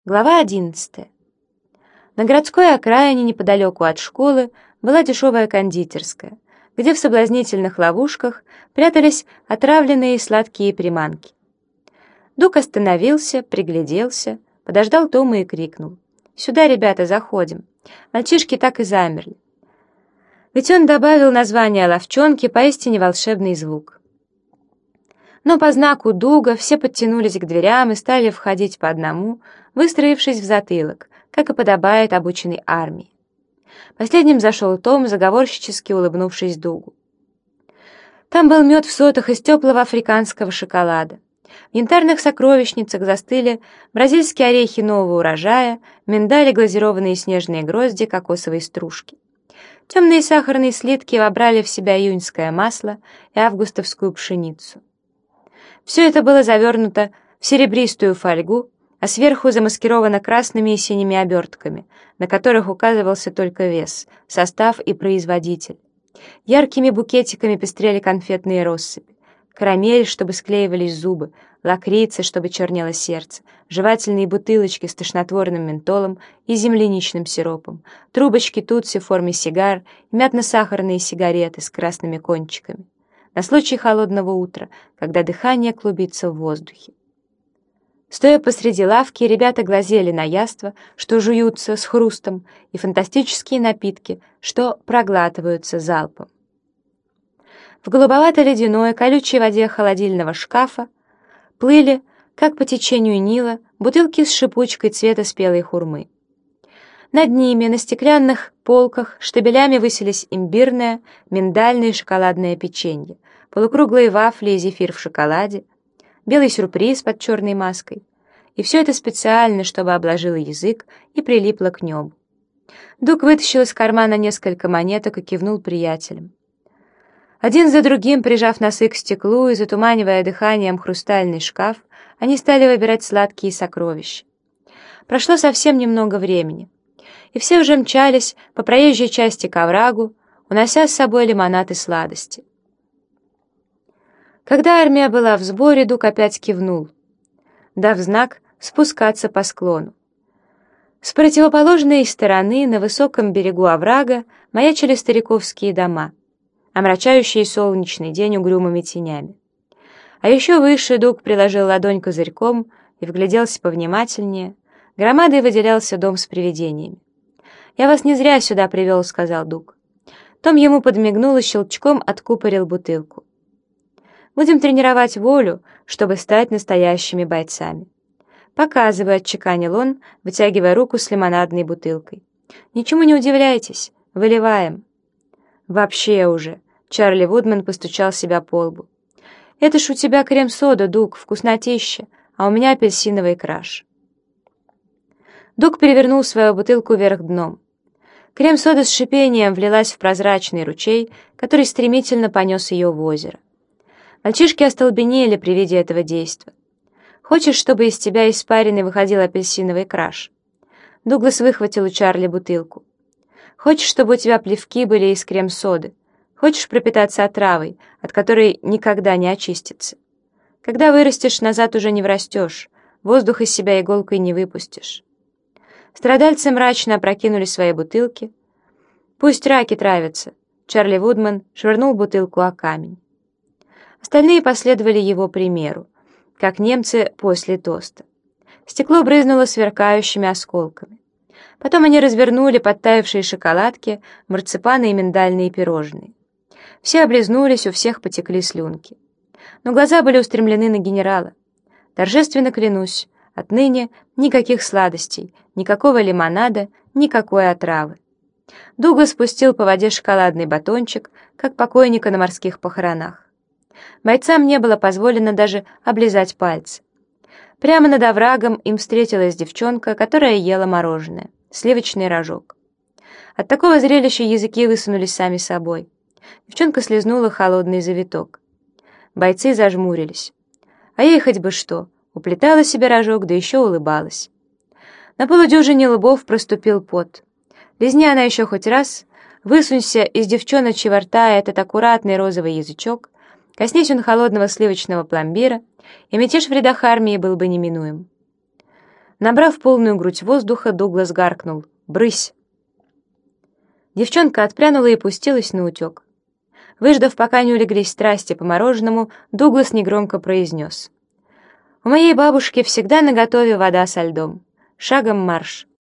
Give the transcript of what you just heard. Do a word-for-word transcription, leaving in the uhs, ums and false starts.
Глава одиннадцатая. На городской окраине, неподалеку от школы, была дешевая кондитерская, где в соблазнительных ловушках прятались отравленные сладкие приманки. Дуг остановился, пригляделся, подождал Тома и крикнул: «Сюда, ребята, заходим!» Мальчишки так и замерли. Ведь он добавил название ловчонки поистине волшебный звук. Но по знаку Дуга все подтянулись к дверям и стали входить по одному, выстроившись в затылок, как и подобает обученной армии. Последним зашел Том, заговорщически улыбнувшись Дугу. Там был мед в сотах из теплого африканского шоколада. В янтарных сокровищницах застыли бразильские орехи нового урожая, миндали, глазированные снежные грозди, кокосовые стружки. Темные сахарные слитки вобрали в себя июньское масло и августовскую пшеницу. Все это было завернуто в серебристую фольгу, а сверху замаскировано красными и синими обертками, на которых указывался только вес, состав и производитель. Яркими букетиками пестрели конфетные россыпи, карамель, чтобы склеивались зубы, лакрицы, чтобы чернело сердце, жевательные бутылочки с тошнотворным ментолом и земляничным сиропом, трубочки тутси в форме сигар и мятно-сахарные сигареты с красными кончиками, на случай холодного утра, когда дыхание клубится в воздухе. Стоя посреди лавки, ребята глазели на яства, что жуются с хрустом, и фантастические напитки, что проглатываются залпом. В голубовато-ледяной, колючей воде холодильного шкафа плыли, как по течению Нила, бутылки с шипучкой цвета спелой хурмы. Над ними, на стеклянных полках, штабелями высились имбирное, миндальное и шоколадное печенье, полукруглые вафли и зефир в шоколаде, белый сюрприз под черной маской. И все это специально, чтобы обложило язык и прилипло к небу. Дуг вытащил из кармана несколько монеток и кивнул приятелям. Один за другим, прижав носы к стеклу и затуманивая дыханием хрустальный шкаф, они стали выбирать сладкие сокровища. Прошло совсем немного времени, и все уже мчались по проезжей части к оврагу, унося с собой лимонад и сладости. Когда армия была в сборе, Дуг опять кивнул, дав знак спускаться по склону. С противоположной стороны, на высоком берегу оврага, маячили стариковские дома, омрачающие солнечный день угрюмыми тенями. А еще выше Дуг приложил ладонь козырьком и вгляделся повнимательнее. Громадой выделялся дом с привидениями. «Я вас не зря сюда привел», — сказал Дуг. Том ему подмигнул и щелчком откупорил бутылку. «Будем тренировать волю, чтобы стать настоящими бойцами». «Показывай», — отчеканил он, вытягивая руку с лимонадной бутылкой. «Ничему не удивляйтесь, выливаем». «Вообще уже», — Чарли Вудман постучал себя по лбу. «Это ж у тебя крем-сода, Дуг, вкуснотища, а у меня апельсиновый краш». Дуг перевернул свою бутылку вверх дном. Крем-сода с шипением влилась в прозрачный ручей, который стремительно понес ее в озеро. Мальчишки остолбенели при виде этого действа. «Хочешь, чтобы из тебя испаренный выходил апельсиновый краш?» Дуглас выхватил у Чарли бутылку. «Хочешь, чтобы у тебя плевки были из крем-соды? Хочешь пропитаться отравой, от которой никогда не очистится? Когда вырастешь, назад уже не врастешь, воздух из себя иголкой не выпустишь». Страдальцы мрачно опрокинули свои бутылки. «Пусть раки травятся», — Чарли Вудман швырнул бутылку о камень. Остальные последовали его примеру, как немцы после тоста. Стекло брызнуло сверкающими осколками. Потом они развернули подтаявшие шоколадки, марципаны и миндальные пирожные. Все облизнулись, у всех потекли слюнки. Но глаза были устремлены на генерала. «Торжественно клянусь, отныне никаких сладостей, никакого лимонада, никакой отравы». Дуглас спустил по воде шоколадный батончик, как покойника на морских похоронах. Бойцам не было позволено даже облизать пальцы. Прямо над оврагом им встретилась девчонка, которая ела мороженое, сливочный рожок. От такого зрелища языки высунулись сами собой. Девчонка слезнула холодный завиток. Бойцы зажмурились. А ей хоть бы что, уплетала себе рожок, да еще улыбалась. На полудюжине лбов проступил пот. Лизни она еще хоть раз, высунься из девчоночьего рта этот аккуратный розовый язычок, коснись он холодного сливочного пломбира, и мятеж в рядах армии был бы неминуем. Набрав полную грудь воздуха, Дуглас гаркнул: «Брысь!». Девчонка отпрянула и пустилась наутек. Выждав, пока не улеглись страсти по мороженому, Дуглас негромко произнес: «У моей бабушки всегда наготове вода со льдом. Шагом марш!».